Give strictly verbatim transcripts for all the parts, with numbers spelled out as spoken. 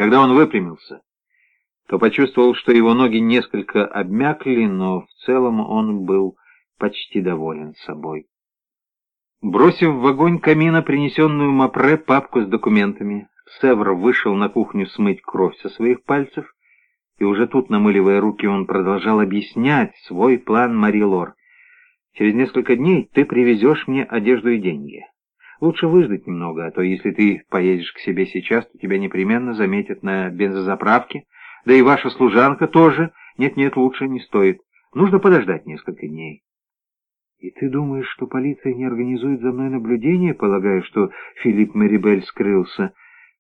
Когда он выпрямился, то почувствовал, что его ноги несколько обмякли, но в целом он был почти доволен собой. Бросив в огонь камина принесенную Мапре папку с документами, Севр вышел на кухню смыть кровь со своих пальцев, и уже тут, намыливая руки, он продолжал объяснять свой план Мари Лор. «Через несколько дней ты привезешь мне одежду и деньги. Лучше выждать немного, а то если ты поедешь к себе сейчас, то тебя непременно заметят на бензозаправке, да и ваша служанка тоже. Нет-нет, лучше не стоит. Нужно подождать несколько дней». «И ты думаешь, что полиция не организует за мной наблюдение, полагая, что Филипп Мерибель скрылся?»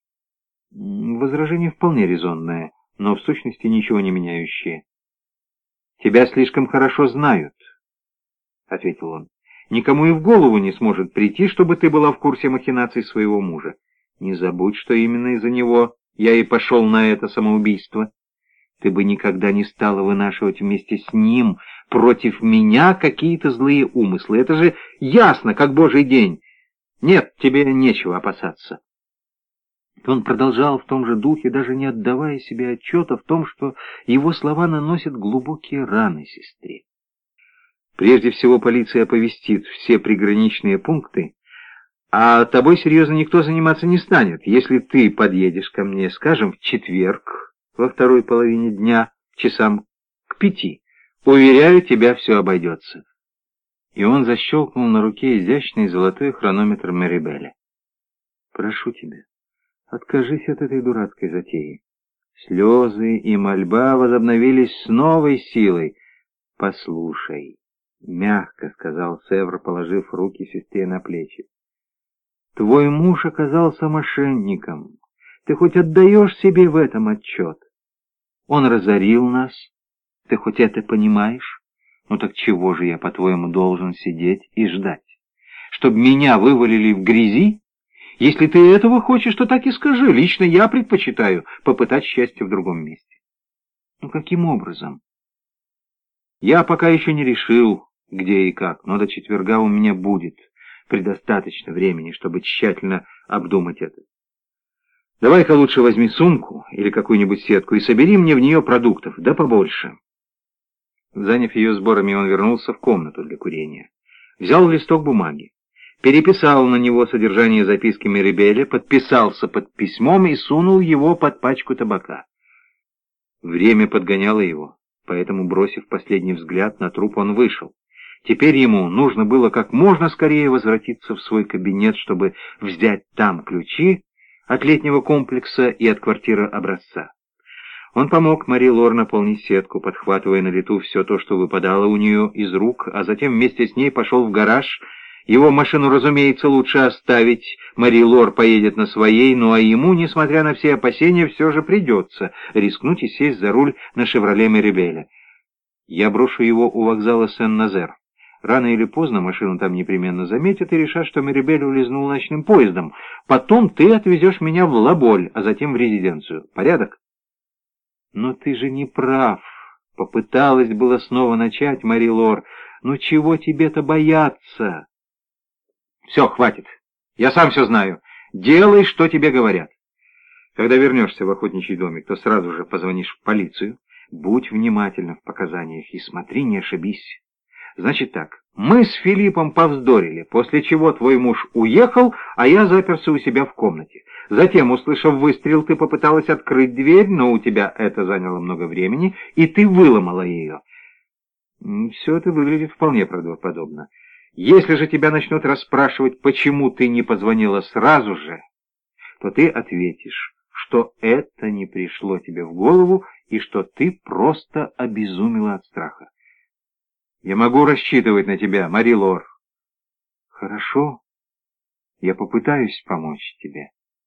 Возражение вполне резонное, но в сущности ничего не меняющее. «Тебя слишком хорошо знают», — ответил он. «Никому и в голову не сможет прийти, чтобы ты была в курсе махинаций своего мужа. Не забудь, что именно из-за него я и пошел на это самоубийство. Ты бы никогда не стала вынашивать вместе с ним против меня какие-то злые умыслы. Это же ясно, как божий день. Нет, тебе нечего опасаться». Он продолжал в том же духе, даже не отдавая себе отчета в том, что его слова наносят глубокие раны сестре. «Прежде всего полиция оповестит все приграничные пункты, а тобой серьезно никто заниматься не станет. Если ты подъедешь ко мне, скажем, в четверг, во второй половине дня, часам к пяти, уверяю, тебя все обойдется». И он защелкнул на руке изящный золотой хронометр Мерибеля. «Прошу тебя, откажись от этой дурацкой затеи». Слезы и мольба возобновились с новой силой. «Послушай», — мягко сказал Севр, положив руки сестре на плечи, — «твой муж оказался мошенником. Ты хоть отдаешь себе в этом отчет? Он разорил нас. Ты хоть это понимаешь? Ну так чего же я, по-твоему, должен сидеть и ждать? Чтоб меня вывалили в грязи? Если ты этого хочешь, то так и скажи. Лично я предпочитаю попытать счастье в другом месте». «Ну каким образом?» «Я пока еще не решил, где и как, но до четверга у меня будет предостаточно времени, чтобы тщательно обдумать это. Давай-ка лучше возьми сумку или какую-нибудь сетку и собери мне в нее продуктов, да побольше». Заняв ее сборами, он вернулся в комнату для курения. Взял листок бумаги, переписал на него содержание записки Мерибеля, подписался под письмом и сунул его под пачку табака. Время подгоняло его, поэтому, бросив последний взгляд на труп, он вышел. Теперь ему нужно было как можно скорее возвратиться в свой кабинет, чтобы взять там ключи от летнего комплекса и от квартиры образца. Он помог Мари Лор наполнить сетку, подхватывая на лету все то, что выпадало у нее из рук, а затем вместе с ней пошел в гараж. Его машину, разумеется, лучше оставить, Мари Лор поедет на своей, ну а ему, несмотря на все опасения, все же придется рискнуть и сесть за руль на «Шевроле Мерибеля». «Я брошу его у вокзала Сен-Назер. Рано или поздно машину там непременно заметят и решат, что Мерибель улизнул ночным поездом. Потом ты отвезешь меня в Лаболь, а затем в резиденцию. Порядок?» «Но ты же не прав», — попыталась было снова начать Мари Лор. «Ну чего тебе-то бояться?» «Все, хватит. Я сам все знаю. Делай, что тебе говорят. Когда вернешься в охотничий домик, то сразу же позвонишь в полицию. Будь внимательна в показаниях и смотри, не ошибись. Значит так, мы с Филиппом повздорили, после чего твой муж уехал, а я заперся у себя в комнате. Затем, услышав выстрел, ты попыталась открыть дверь, но у тебя это заняло много времени, и ты выломала ее. Все это выглядит вполне правдоподобно. Если же тебя начнут расспрашивать, почему ты не позвонила сразу же, то ты ответишь, что это не пришло тебе в голову и что ты просто обезумела от страха. Я могу рассчитывать на тебя, Мари Лор. Хорошо, я попытаюсь помочь тебе.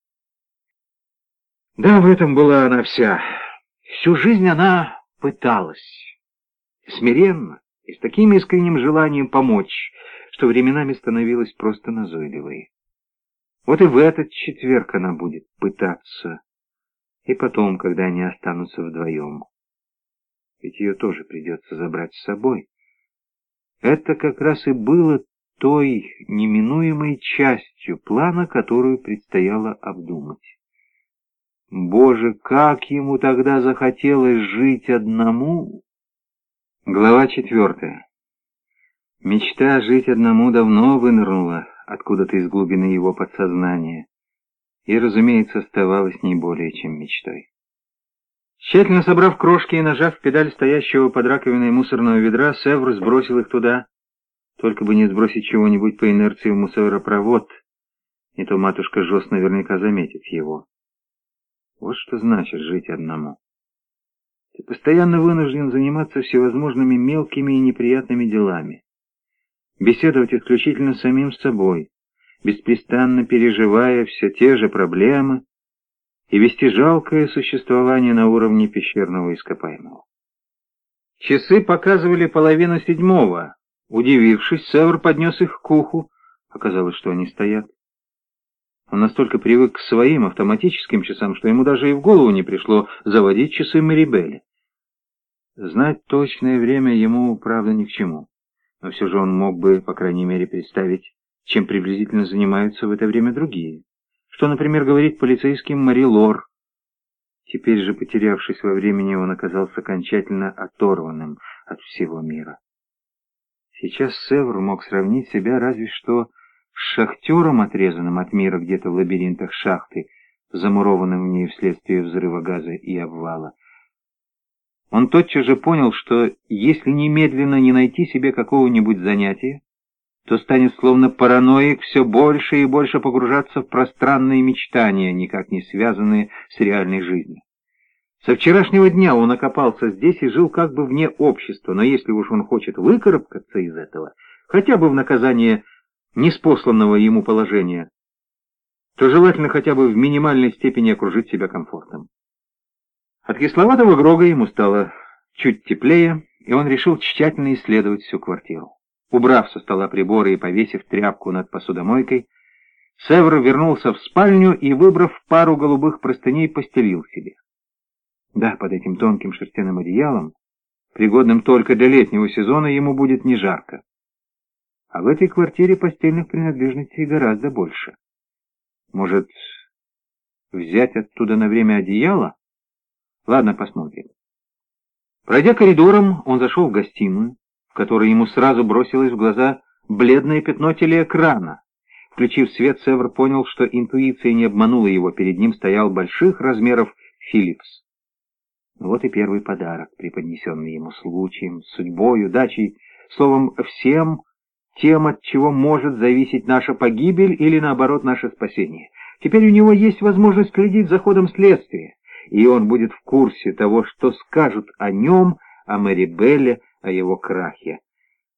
Да, в этом была она вся. Всю жизнь она пыталась. Смиренно и с таким искренним желанием помочь, что временами становилась просто назойливой. Вот и в этот четверг она будет пытаться. И потом, когда они останутся вдвоем. Ведь ее тоже придется забрать с собой. Это как раз и было той неминуемой частью плана, которую предстояло обдумать. Боже, как ему тогда захотелось жить одному! Глава четвертая. Мечта жить одному давно вынырнула откуда-то из глубины его подсознания и, разумеется, оставалась не более чем мечтой. Тщательно собрав крошки и нажав педаль стоящего под раковиной мусорного ведра, Севр сбросил их туда, только бы не сбросить чего-нибудь по инерции в мусоропровод, не то матушка Жоз наверняка заметит его. Вот что значит жить одному. Ты постоянно вынужден заниматься всевозможными мелкими и неприятными делами, беседовать исключительно с самим собой, беспрестанно переживая все те же проблемы и вести жалкое существование на уровне пещерного ископаемого. Часы показывали половину седьмого. Удивившись, Севр поднес их к уху. Оказалось, что они стоят. Он настолько привык к своим автоматическим часам, что ему даже и в голову не пришло заводить часы Марибели. Знать точное время ему, правда, ни к чему. Но все же он мог бы, по крайней мере, представить, чем приблизительно занимаются в это время другие. Что, например, говорит полицейским Мари Лор. Теперь же, потерявшись во времени, он оказался окончательно оторванным от всего мира. Сейчас Севр мог сравнить себя разве что с шахтером, отрезанным от мира где-то в лабиринтах шахты, замурованным в ней вследствие взрыва газа и обвала. Он тотчас же понял, что если немедленно не найти себе какого-нибудь занятия, то станет словно параноик все больше и больше погружаться в пространные мечтания, никак не связанные с реальной жизнью. Со вчерашнего дня он окопался здесь и жил как бы вне общества, но если уж он хочет выкарабкаться из этого, хотя бы в наказание неспосланного ему положения, то желательно хотя бы в минимальной степени окружить себя комфортом. От кисловатого Грога ему стало чуть теплее, и он решил тщательно исследовать всю квартиру. Убрав со стола приборы и повесив тряпку над посудомойкой, Севр вернулся в спальню и, выбрав пару голубых простыней, постелил себе. Да, под этим тонким шерстяным одеялом, пригодным только для летнего сезона, ему будет не жарко. А в этой квартире постельных принадлежностей гораздо больше. Может, взять оттуда на время одеяло? Ладно, посмотрим. Пройдя коридором, он зашел в гостиную, в которой ему сразу бросилось в глаза бледное пятно телеэкрана. Включив свет, Севр понял, что интуиция не обманула его, перед ним стоял больших размеров Филлипс. Вот и первый подарок, преподнесенный ему случаем, судьбой, удачей, словом, всем тем, от чего может зависеть наша погибель или, наоборот, наше спасение. Теперь у него есть возможность следить за ходом следствия, и он будет в курсе того, что скажут о нем, о Марибелле, о его крахе.